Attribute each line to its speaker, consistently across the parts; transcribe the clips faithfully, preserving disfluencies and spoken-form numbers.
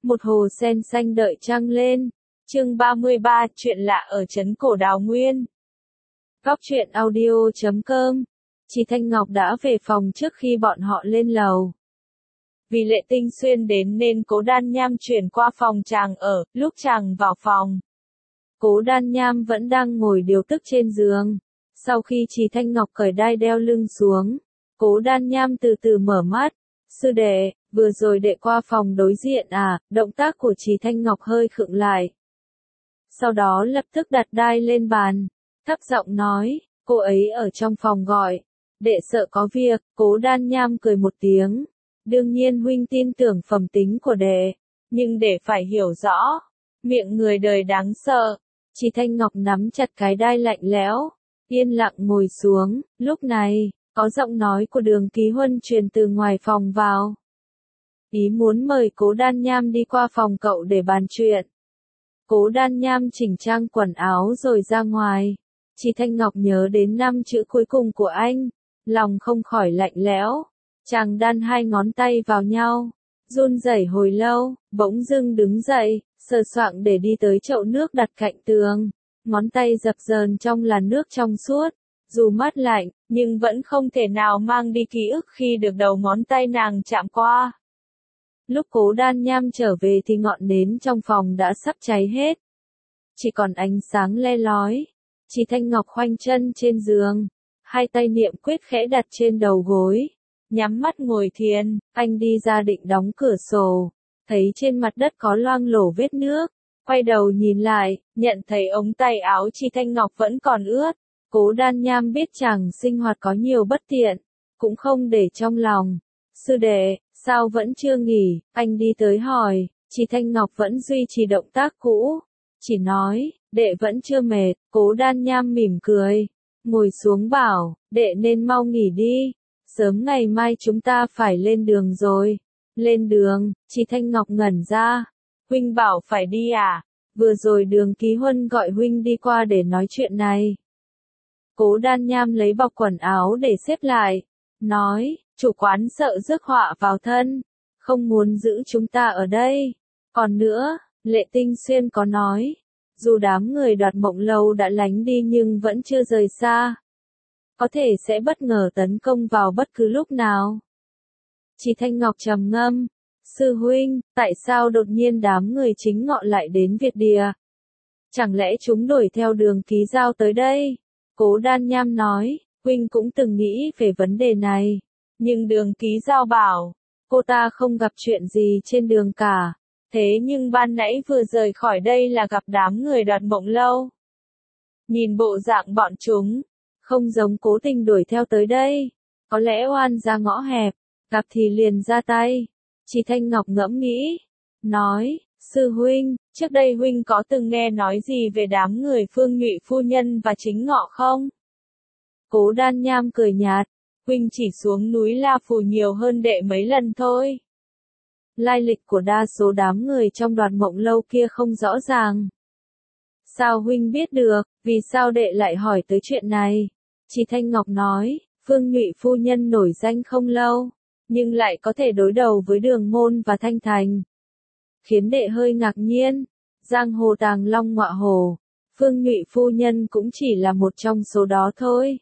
Speaker 1: một hồ sen xanh đợi trăng lên. Chương ba mươi ba, chuyện lạ ở trấn cổ Đào Nguyên. Góc truyện audio chấm com. Chị Thanh Ngọc đã về phòng trước khi bọn họ lên lầu. Vì Lệ Tinh Xuyên đến nên Cố Đan Nham chuyển qua phòng chàng ở. Lúc chàng vào phòng, Cố Đan Nham vẫn đang ngồi điều tức trên giường. Sau khi chị Thanh Ngọc cởi đai đeo lưng xuống, Cố Đan Nham từ từ mở mắt. Sư đệ, vừa rồi đệ qua phòng đối diện à? Động tác của chị Thanh Ngọc hơi khựng lại. Sau đó lập tức đặt đai lên bàn, thấp giọng nói, cô ấy ở trong phòng gọi. Đệ sợ có việc. Cố Đan Nham cười một tiếng. Đương nhiên huynh tin tưởng phẩm tính của đệ, nhưng đệ phải hiểu rõ, miệng người đời đáng sợ. Chị Thanh Ngọc nắm chặt cái đai lạnh lẽo, yên lặng ngồi xuống. Lúc này, có giọng nói của Đường Ký Huân truyền từ ngoài phòng vào. Ý muốn mời Cố Đan Nham đi qua phòng cậu để bàn chuyện. Cố Đan Nham chỉnh trang quần áo rồi ra ngoài. Chị Thanh Ngọc nhớ đến năm chữ cuối cùng của anh, lòng không khỏi lạnh lẽo. Chàng đan hai ngón tay vào nhau, run rẩy hồi lâu, bỗng dưng đứng dậy, sờ soạng để đi tới chậu nước đặt cạnh tường. Ngón tay dập dờn trong làn nước trong suốt, dù mát lạnh, nhưng vẫn không thể nào mang đi ký ức khi được đầu ngón tay nàng chạm qua. Lúc Cố Đan Nham trở về thì ngọn nến trong phòng đã sắp cháy hết. Chỉ còn ánh sáng le lói. Chị Thanh Ngọc khoanh chân trên giường, hai tay niệm quyết khẽ đặt trên đầu gối, nhắm mắt ngồi thiền. Anh đi ra định đóng cửa sổ, thấy trên mặt đất có loang lổ vết nước, quay đầu nhìn lại, nhận thấy ống tay áo chị Thanh Ngọc vẫn còn ướt. Cố Đan Nham biết chàng sinh hoạt có nhiều bất tiện, cũng không để trong lòng. Sư đệ, sao vẫn chưa nghỉ? Anh đi tới hỏi. Chị Thanh Ngọc vẫn duy trì động tác cũ, chỉ nói, đệ vẫn chưa mệt. Cố Đan Nham mỉm cười, ngồi xuống bảo, đệ nên mau nghỉ đi, sớm ngày mai chúng ta phải lên đường rồi. Lên đường? Chị Thanh Ngọc ngẩn ra. Huynh bảo phải đi à? Vừa rồi Đường Ký Huân gọi huynh đi qua để nói chuyện này. Cố Đan Nham lấy bọc quần áo để xếp lại, nói, chủ quán sợ rước họa vào thân, không muốn giữ chúng ta ở đây. Còn nữa, Lệ Tinh Xuyên có nói, dù đám người Đoạt Mộng Lâu đã lánh đi nhưng vẫn chưa rời xa, có thể sẽ bất ngờ tấn công vào bất cứ lúc nào. Chị Thanh Ngọc trầm ngâm, sư huynh, tại sao đột nhiên đám người chính ngọ lại đến Việt Địa? Chẳng lẽ chúng đuổi theo Đường Ký Giao tới đây? Cố Đan Nham nói, huynh cũng từng nghĩ về vấn đề này, nhưng Đường Ký Giao bảo, cô ta không gặp chuyện gì trên đường cả. Thế nhưng ban nãy vừa rời khỏi đây là gặp đám người Đoạt Mộng Lâu. Nhìn bộ dạng bọn chúng, không giống cố tình đuổi theo tới đây, có lẽ oan ra ngõ hẹp, gặp thì liền ra tay. Chị Thanh Ngọc ngẫm nghĩ, nói, sư huynh, trước đây huynh có từng nghe nói gì về đám người Phương Nhụy phu nhân và Chính Ngọ không? Cố Đan Nham cười nhạt, huynh chỉ xuống núi La Phù nhiều hơn đệ mấy lần thôi. Lai lịch của đa số đám người trong Đoạt Mộng Lâu kia không rõ ràng. Sao huynh biết được? Vì sao đệ lại hỏi tới chuyện này? Chị Thanh Ngọc nói, Phương Nhụy phu nhân nổi danh không lâu, nhưng lại có thể đối đầu với Đường Môn và Thanh Thành, khiến đệ hơi ngạc nhiên. Giang hồ tàng long ngọa hổ, Phương Nhụy phu nhân cũng chỉ là một trong số đó thôi.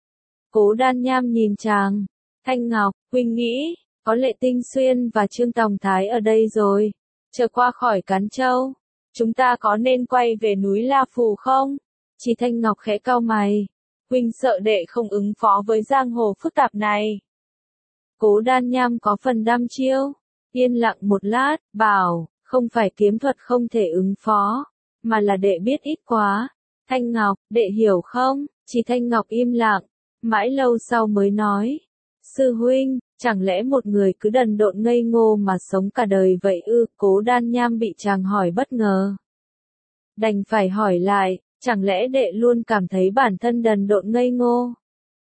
Speaker 1: Cố Đan Nham nhìn chàng. Thanh Ngọc, huynh nghĩ, có Lệ Tinh Xuyên và Trương Tòng Thái ở đây rồi, chờ qua khỏi Cán Châu, chúng ta có nên quay về núi La Phù không? Chị Thanh Ngọc khẽ cau mày, huynh sợ đệ không ứng phó với giang hồ phức tạp này. Cố Đan Nham có phần đăm chiêu, yên lặng một lát, bảo, không phải kiếm thuật không thể ứng phó, mà là đệ biết ít quá. Thanh Ngọc, đệ hiểu không? Chị Thanh Ngọc im lặng, mãi lâu sau mới nói, sư huynh, chẳng lẽ một người cứ đần độn ngây ngô mà sống cả đời vậy ư? Cố Đan Nham bị chàng hỏi bất ngờ, đành phải hỏi lại, chẳng lẽ đệ luôn cảm thấy bản thân đần độn ngây ngô?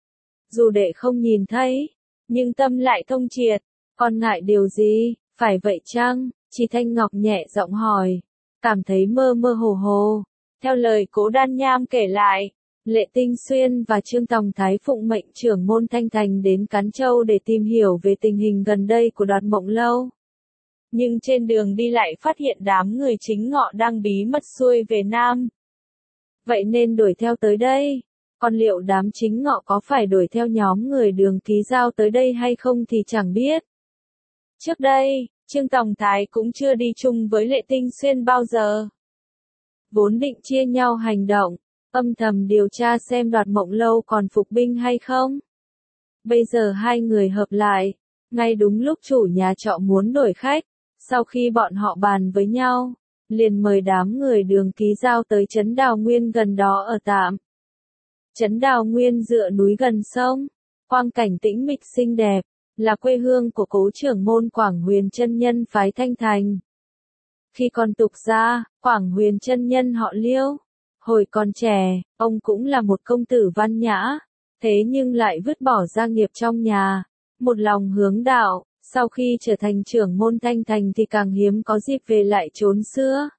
Speaker 1: Dù đệ không nhìn thấy, nhưng tâm lại thông triệt, còn ngại điều gì? Phải vậy chăng? Chị Thanh Ngọc nhẹ giọng hỏi, cảm thấy mơ mơ hồ hồ. Theo lời Cố Đan Nham kể lại, Lệ Tinh Xuyên và Trương Tòng Thái phụng mệnh trưởng môn Thanh Thành đến Cán Châu để tìm hiểu về tình hình gần đây của Đoạt Mộng Lâu. nhưng trên đường đi lại phát hiện đám người chính ngọ đang bí mật xuôi về Nam. Vậy nên đuổi theo tới đây. Còn liệu đám chính ngọ có phải đuổi theo nhóm người Đường Ký Giao tới đây hay không thì chẳng biết. Trước đây, Trương Tòng Thái cũng chưa đi chung với Lệ Tinh Xuyên bao giờ. Vốn định chia nhau hành động, âm thầm điều tra xem Đoạt Mộng Lâu còn phục binh hay không. Bây giờ hai người hợp lại, ngay đúng lúc chủ nhà trọ muốn đổi khách, sau khi bọn họ bàn với nhau, liền mời đám người Đường Ký Giao tới trấn Đào Nguyên gần đó ở tạm. Trấn Đào Nguyên dựa núi gần sông, quang cảnh tĩnh mịch xinh đẹp, là quê hương của cố trưởng môn Quảng Huyền chân nhân phái Thanh Thành. Khi còn tục gia, Quảng Huyền chân nhân họ Liêu, hồi còn trẻ, ông cũng là một công tử văn nhã, thế nhưng lại vứt bỏ gia nghiệp trong nhà, một lòng hướng đạo, sau khi trở thành trưởng môn Thanh Thành thì càng hiếm có dịp về lại chốn xưa.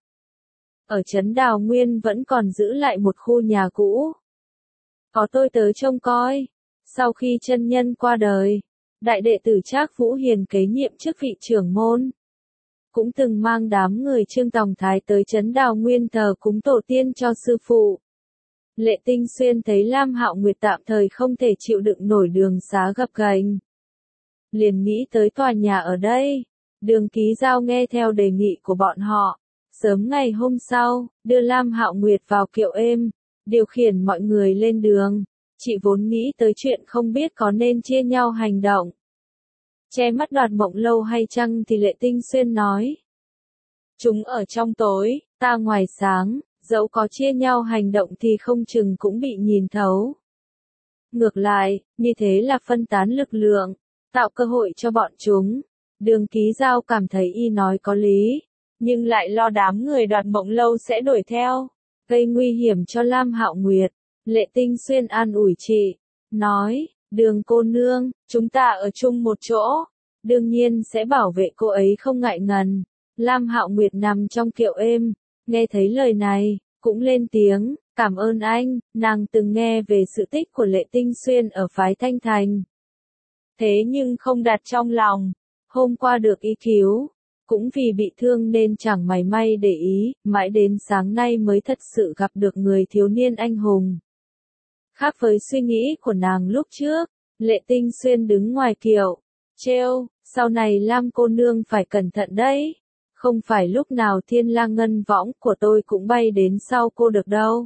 Speaker 1: Ở trấn Đào Nguyên vẫn còn giữ lại một khu nhà cũ. Có tôi tới trông coi. Sau khi chân nhân qua đời, đại đệ tử Trác Vũ Hiền kế nhiệm chức vị trưởng môn. Cũng từng mang đám người Trương Tòng Thái tới trấn Đào Nguyên thờ cúng tổ tiên cho sư phụ. Lệ Tinh Xuyên thấy Lam Hạo Nguyệt tạm thời không thể chịu đựng nổi đường xá gập ghềnh, liền nghĩ tới tòa nhà ở đây. Đường Ký Giao nghe theo đề nghị của bọn họ. Sớm ngày hôm sau, đưa Lam Hạo Nguyệt vào kiệu êm, điều khiển mọi người lên đường. Chị vốn nghĩ tới chuyện không biết có nên chia nhau hành động, che mắt Đoạt Mộng Lâu hay chăng thì Lệ Tinh Xuyên nói. Chúng ở trong tối, ta ngoài sáng, dẫu có chia nhau hành động thì không chừng cũng bị nhìn thấu. Ngược lại, như thế là phân tán lực lượng, tạo cơ hội cho bọn chúng. Đường Ký Giao cảm thấy y nói có lý, nhưng lại lo đám người Đoạt Mộng Lâu sẽ đuổi theo, gây nguy hiểm cho Lam Hạo Nguyệt. Lệ Tinh Xuyên an ủi chị, nói, Đường cô nương, chúng ta ở chung một chỗ, đương nhiên sẽ bảo vệ cô ấy không ngại ngần. Lam Hạo Nguyệt nằm trong kiệu êm, nghe thấy lời này, cũng lên tiếng, cảm ơn anh. Nàng từng nghe về sự tích của Lệ Tinh Xuyên ở phái Thanh Thành, thế nhưng không đặt trong lòng. Hôm qua được y cứu, cũng vì bị thương nên chẳng mảy may để ý, mãi đến sáng nay mới thật sự gặp được người thiếu niên anh hùng. Khác với suy nghĩ của nàng lúc trước, Lệ Tinh Xuyên đứng ngoài kiệu, trêu, sau này Lam cô nương phải cẩn thận đấy, không phải lúc nào thiên lang ngân võng của tôi cũng bay đến sau cô được đâu.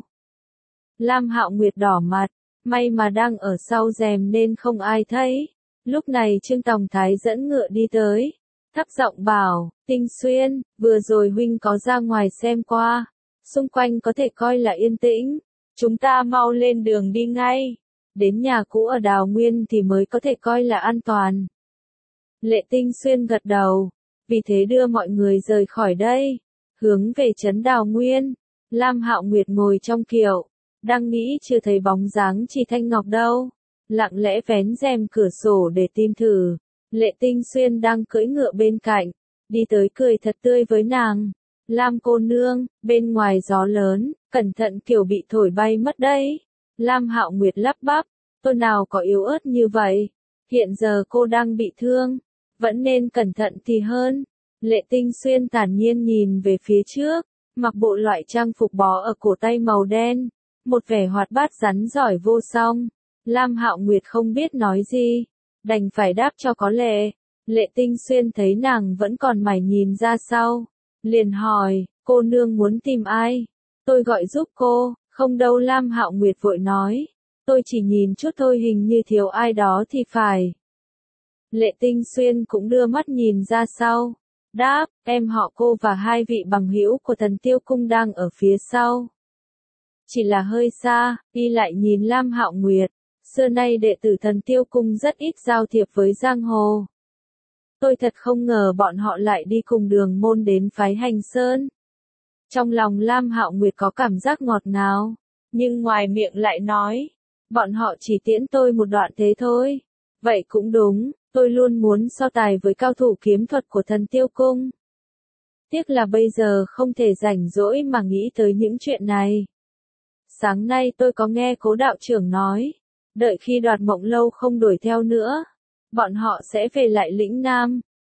Speaker 1: Lam Hạo Nguyệt đỏ mặt, may mà đang ở sau rèm nên không ai thấy. Lúc này Trương Tòng Thái dẫn ngựa đi tới, thấp giọng bảo, Tinh Xuyên, vừa rồi huynh có ra ngoài xem qua, xung quanh có thể coi là yên tĩnh, chúng ta mau lên đường đi ngay, đến nhà cũ ở Đào Nguyên thì mới có thể coi là an toàn. Lệ Tinh Xuyên gật đầu, vì thế đưa mọi người rời khỏi đây, hướng về trấn Đào Nguyên. Lam Hạo Nguyệt ngồi trong kiệu, đang nghĩ chưa thấy bóng dáng Chỉ Thanh Ngọc đâu, lặng lẽ vén rèm cửa sổ để tìm thử. Lệ Tinh Xuyên đang cưỡi ngựa bên cạnh, đi tới cười thật tươi với nàng. Lam cô nương, bên ngoài gió lớn, cẩn thận kiểu bị thổi bay mất đấy. Lam Hạo Nguyệt lắp bắp, tôi nào có yếu ớt như vậy, hiện giờ cô đang bị thương, vẫn nên cẩn thận thì hơn. Lệ Tinh Xuyên thản nhiên nhìn về phía trước, mặc bộ loại trang phục bó ở cổ tay màu đen, một vẻ hoạt bát rắn giỏi vô song. Lam Hạo Nguyệt không biết nói gì, đành phải đáp cho có lệ. Lệ Tinh Xuyên thấy nàng vẫn còn mải nhìn ra sau, liền hỏi, cô nương muốn tìm ai? Tôi gọi giúp cô. Không đâu, Lam Hạo Nguyệt vội nói, tôi chỉ nhìn chút thôi, hình như thiếu ai đó thì phải. Lệ Tinh Xuyên cũng đưa mắt nhìn ra sau, đáp, em họ cô và hai vị bằng hữu của Thần Tiêu Cung đang ở phía sau. Chỉ là hơi xa. Y lại nhìn Lam Hạo Nguyệt, xưa nay đệ tử Thần Tiêu Cung rất ít giao thiệp với giang hồ. Tôi thật không ngờ bọn họ lại đi cùng Đường môn đến phái Hành Sơn. Trong lòng Lam Hạo Nguyệt có cảm giác ngọt ngào, nhưng ngoài miệng lại nói, bọn họ chỉ tiễn tôi một đoạn thế thôi. Vậy cũng đúng, tôi luôn muốn so tài với cao thủ kiếm thuật của Thần Tiêu Cung. Tiếc là bây giờ không thể rảnh rỗi mà nghĩ tới những chuyện này. Sáng nay tôi có nghe Cố đạo trưởng nói, đợi khi Đoạt Mộng Lâu không đuổi theo nữa, bọn họ sẽ về lại lĩnh Nam.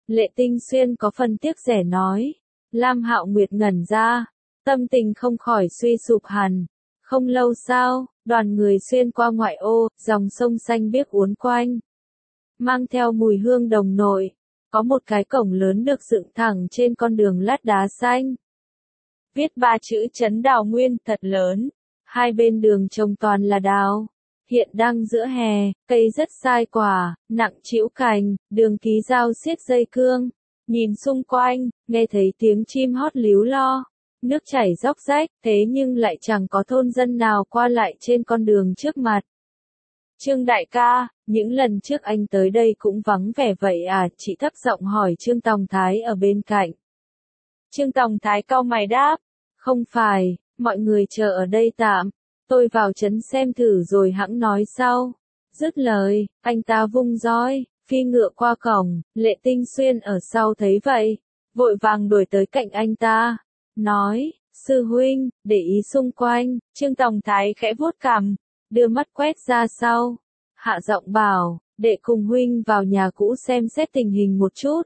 Speaker 1: Lệ Tinh Xuyên có phần tiếc rẻ nói. Lam Hạo Nguyệt ngẩn ra, tâm tình không khỏi suy sụp hẳn. Không lâu sau, đoàn người xuyên qua ngoại ô, dòng sông xanh biếc uốn quanh. Mang theo mùi hương đồng nội, có một cái cổng lớn được dựng thẳng trên con đường lát đá xanh. Viết ba chữ Trấn Đào Nguyên thật lớn, hai bên đường trồng toàn là đào. Hiện đang giữa hè, cây rất sai quả, nặng trĩu cành, đường ký dao xiết dây cương. Nhìn xung quanh, nghe thấy tiếng chim hót líu lo. Nước chảy róc rách, thế nhưng lại chẳng có thôn dân nào qua lại trên con đường trước mặt. Trương đại ca, những lần trước anh tới đây cũng vắng vẻ vậy à? Chị thấp giọng hỏi Trương Tòng Thái ở bên cạnh. Trương Tòng Thái cau mày đáp, không phải, mọi người chờ ở đây tạm, tôi vào trấn xem thử rồi hẵng nói sau. Dứt lời, anh ta vung roi, phi ngựa qua cổng. Lệ Tinh Xuyên ở sau thấy vậy, vội vàng đuổi tới cạnh anh ta, nói, sư huynh, để ý xung quanh. Trương Tòng Thái khẽ vuốt cằm, đưa mắt quét ra sau, hạ giọng bảo, để cùng huynh vào nhà cũ xem xét tình hình một chút.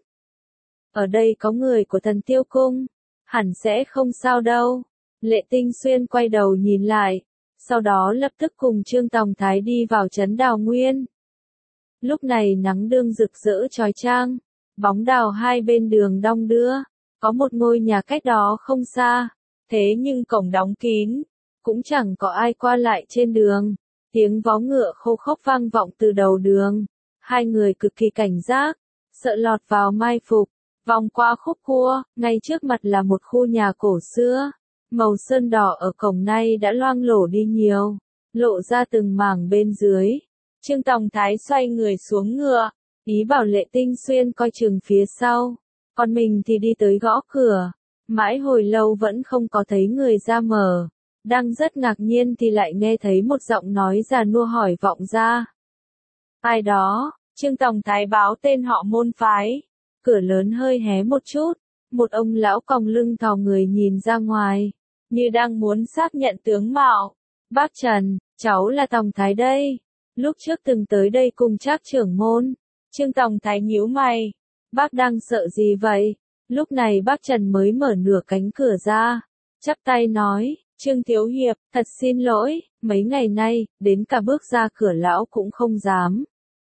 Speaker 1: Ở đây có người của Thần Tiêu Cung, hẳn sẽ không sao đâu. Lệ Tinh Xuyên quay đầu nhìn lại, sau đó lập tức cùng Trương Tòng Thái đi vào trấn Đào Nguyên. Lúc này nắng đương rực rỡ chói chang, bóng đào hai bên đường đong đưa, có một ngôi nhà cách đó không xa, thế nhưng cổng đóng kín, cũng chẳng có ai qua lại trên đường. Tiếng vó ngựa khô khốc vang vọng từ đầu đường, hai người cực kỳ cảnh giác, sợ lọt vào mai phục. Vòng qua khúc cua, ngay trước mặt là một khu nhà cổ xưa, màu sơn đỏ ở cổng nay đã loang lổ đi nhiều, lộ ra từng mảng bên dưới. Trương Tòng Thái xoay người xuống ngựa, ý bảo Lệ Tinh Xuyên coi chừng phía sau, còn mình thì đi tới gõ cửa, mãi hồi lâu vẫn không có thấy người ra mở. Đang rất ngạc nhiên thì lại nghe thấy một giọng nói già nua hỏi vọng ra. Ai đó? Trương Tòng Thái báo tên họ môn phái. Cửa lớn hơi hé một chút, một ông lão còng lưng thò người nhìn ra ngoài, như đang muốn xác nhận tướng mạo. Bác Trần, cháu là Tòng Thái đây. Lúc trước từng tới đây cùng Trác trưởng môn. Trương Tòng Thái nhíu mày. Bác đang sợ gì vậy? Lúc này bác Trần mới mở nửa cánh cửa ra, chắp tay nói, Trương Thiếu Hiệp, thật xin lỗi, mấy ngày nay, đến cả bước ra cửa lão cũng không dám.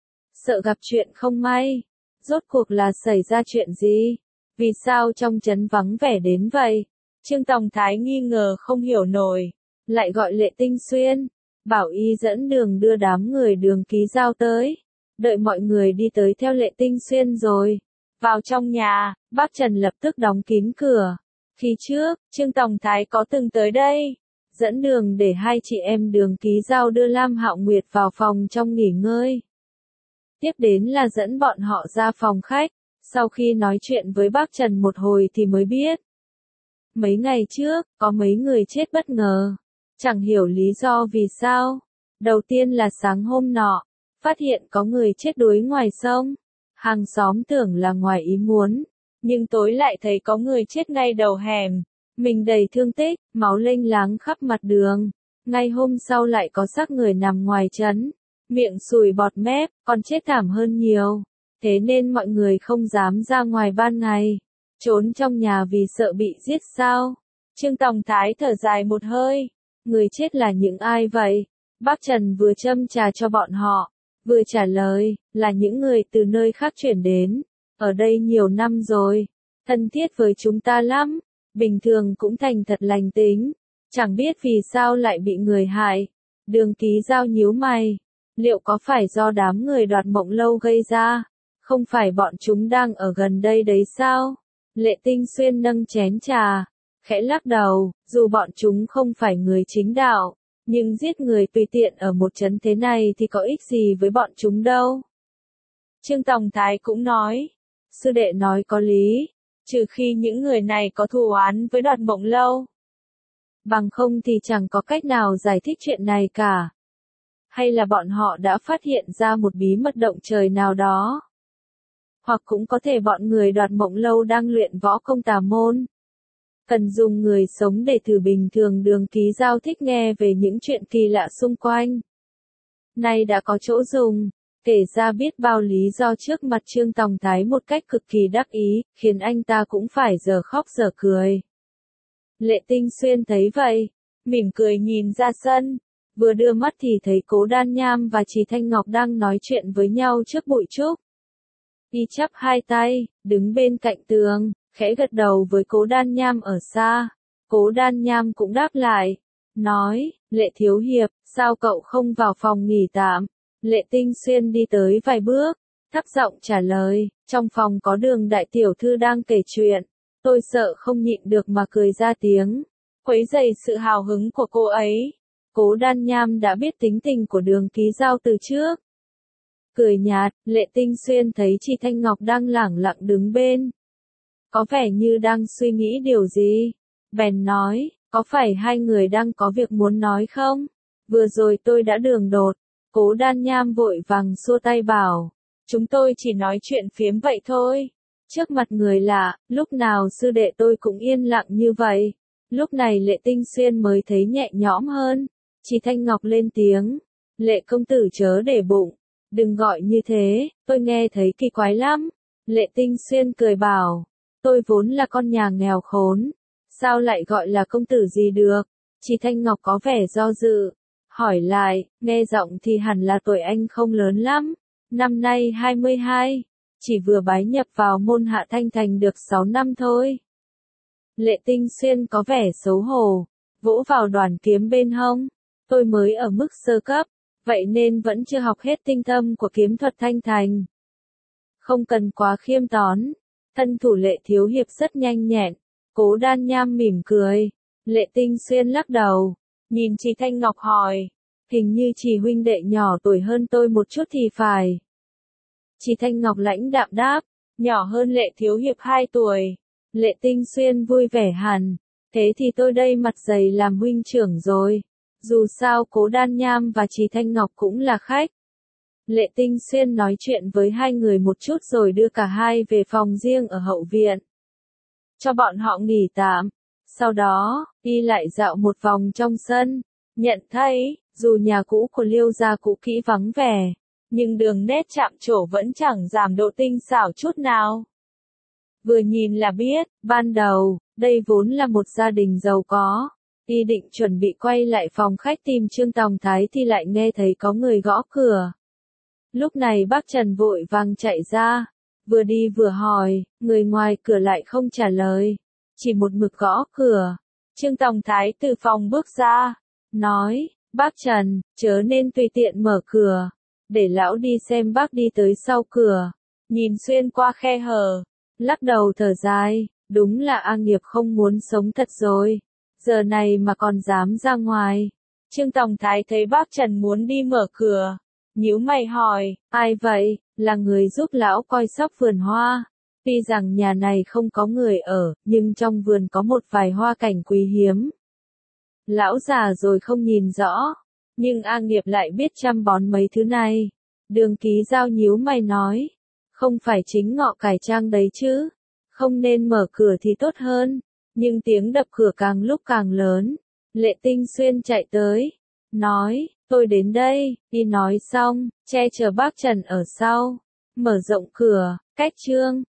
Speaker 1: Sợ gặp chuyện không may. Rốt cuộc là xảy ra chuyện gì? Vì sao trong trấn vắng vẻ đến vậy? Trương Tòng Thái nghi ngờ không hiểu nổi, lại gọi Lệ Tinh Xuyên, bảo y dẫn đường đưa đám người đường ký giao tới. Đợi mọi người đi tới theo Lệ Tinh Xuyên rồi vào trong nhà, bác Trần lập tức đóng kín cửa. Khi trước, Trương Tòng Thái có từng tới đây, dẫn đường để hai chị em đường ký giao đưa Lam Hạo Nguyệt vào phòng trong nghỉ ngơi. Tiếp đến là dẫn bọn họ ra phòng khách, sau khi nói chuyện với bác Trần một hồi thì mới biết. Mấy ngày trước, có mấy người chết bất ngờ, chẳng hiểu lý do vì sao. Đầu tiên là sáng hôm nọ, phát hiện có người chết đuối ngoài sông. Hàng xóm tưởng là ngoài ý muốn, nhưng tối lại thấy có người chết ngay đầu hẻm, mình đầy thương tích, máu lênh láng khắp mặt đường. Ngay hôm sau lại có xác người nằm ngoài trấn, miệng sùi bọt mép, còn chết thảm hơn nhiều. Thế nên mọi người không dám ra ngoài ban ngày, trốn trong nhà vì sợ bị giết sao. Trương Tòng Thái thở dài một hơi, người chết là những ai vậy? Bác Trần vừa châm trà cho bọn họ, vừa trả lời, là những người từ nơi khác chuyển đến, ở đây nhiều năm rồi, thân thiết với chúng ta lắm, bình thường cũng thành thật lành tính, chẳng biết vì sao lại bị người hại. Đường ký giao nhíu mày, liệu có phải do đám người đoạt mộng lâu gây ra? Không phải bọn chúng đang ở gần đây đấy sao? Lệ Tinh Xuyên nâng chén trà, khẽ lắc đầu, dù bọn chúng không phải người chính đạo, nhưng giết người tùy tiện ở một trấn thế này thì có ích gì với bọn chúng đâu. Trương Tòng Thái cũng nói, sư đệ nói có lý, trừ khi những người này có thù oán với đoạt mộng lâu. Bằng không thì chẳng có cách nào giải thích chuyện này cả. Hay là bọn họ đã phát hiện ra một bí mật động trời nào đó. Hoặc cũng có thể bọn người đoạt mộng lâu đang luyện võ công tà môn. Cần dùng người sống để thử bình thường đường ký giao thích nghe về những chuyện kỳ lạ xung quanh. Nay đã có chỗ dùng, kể ra biết bao lý do trước mặt Trương Tòng Thái một cách cực kỳ đắc ý, khiến anh ta cũng phải giờ khóc giờ cười. Lệ Tinh Xuyên thấy vậy, mỉm cười nhìn ra sân, vừa đưa mắt thì thấy Cố Đan Nham và Trì Thanh Ngọc đang nói chuyện với nhau trước bụi trúc. Y chắp hai tay, đứng bên cạnh tường, khẽ gật đầu với Cố Đan Nham ở xa. Cố Đan Nham cũng đáp lại, nói, Lệ thiếu hiệp, sao cậu không vào phòng nghỉ tạm? Lệ Tinh Xuyên đi tới vài bước, thấp giọng trả lời, trong phòng có Đường đại tiểu thư đang kể chuyện. Tôi sợ không nhịn được mà cười ra tiếng, quấy rầy sự hào hứng của cô ấy. Cố Đan Nham đã biết tính tình của Đường Ký Giao từ trước. Cười nhạt, Lệ Tinh Xuyên thấy Trì Thanh Ngọc đang lẳng lặng đứng bên. Có vẻ như đang suy nghĩ điều gì. Bèn nói, có phải hai người đang có việc muốn nói không? Vừa rồi tôi đã đường đột. Cố Đan Nham vội vàng xua tay bảo, chúng tôi chỉ nói chuyện phiếm vậy thôi. Trước mặt người lạ, lúc nào sư đệ tôi cũng yên lặng như vậy. Lúc này Lệ Tinh Xuyên mới thấy nhẹ nhõm hơn. Trì Thanh Ngọc lên tiếng, Lệ công tử chớ để bụng, đừng gọi như thế, tôi nghe thấy kỳ quái lắm. Lệ Tinh Xuyên cười bảo, tôi vốn là con nhà nghèo khốn, sao lại gọi là công tử gì được? Trì Thanh Ngọc có vẻ do dự, hỏi lại, nghe giọng thì hẳn là tuổi anh không lớn lắm, năm nay hai mươi hai, chỉ vừa bái nhập vào môn Hạ Thanh Thành được sáu năm thôi. Lệ Tinh Xuyên có vẻ xấu hổ, vỗ vào đoàn kiếm bên hông, tôi mới ở mức sơ cấp, vậy nên vẫn chưa học hết tinh thâm của kiếm thuật Thanh Thành. Không cần quá khiêm tốn, thân thủ Lệ thiếu hiệp rất nhanh nhẹn. Cố Đan Nham mỉm cười, Lệ Tinh Xuyên lắc đầu, nhìn Trì Thanh Ngọc hỏi, hình như Trì huynh đệ nhỏ tuổi hơn tôi một chút thì phải. Trì Thanh Ngọc lãnh đạm đáp, nhỏ hơn Lệ thiếu hiệp hai tuổi. Lệ Tinh Xuyên vui vẻ hẳn, thế thì tôi đây mặt dày làm huynh trưởng rồi. Dù sao Cố Đan Nham và Trì Thanh Ngọc cũng là khách. Lệ Tinh Xuyên nói chuyện với hai người một chút rồi đưa cả hai về phòng riêng ở hậu viện. Cho bọn họ nghỉ tạm. Sau đó, đi lại dạo một vòng trong sân. Nhận thấy, dù nhà cũ của Liêu gia cũ kỹ vắng vẻ, nhưng đường nét chạm trổ vẫn chẳng giảm độ tinh xảo chút nào. Vừa nhìn là biết, ban đầu, đây vốn là một gia đình giàu có. Y định chuẩn bị quay lại phòng khách tìm Trương Tòng Thái thì lại nghe thấy có người gõ cửa. Lúc này bác Trần vội vàng chạy ra, vừa đi vừa hỏi, người ngoài cửa lại không trả lời, chỉ một mực gõ cửa. Trương Tòng Thái từ phòng bước ra, nói, bác Trần, chớ nên tùy tiện mở cửa, để lão đi xem. Bác đi tới sau cửa, nhìn xuyên qua khe hở, lắc đầu thở dài, đúng là A Nghiệp không muốn sống thật rồi. Giờ này mà còn dám ra ngoài. Trương Tòng Thái thấy bác Trần muốn đi mở cửa, nhíu mày hỏi, ai vậy? Là người giúp lão coi sóc vườn hoa. Tuy rằng nhà này không có người ở, nhưng trong vườn có một vài hoa cảnh quý hiếm. Lão già rồi không nhìn rõ, nhưng A Nghiệp lại biết chăm bón mấy thứ này. Đường Ký Giao nhíu mày nói, không phải chính ngọ cải trang đấy chứ, không nên mở cửa thì tốt hơn. Nhưng tiếng đập cửa càng lúc càng lớn. Lệ Tinh Xuyên chạy tới, nói, tôi đến đây. Y nói xong, che chở bác Trần ở sau, mở rộng cửa, cách Trương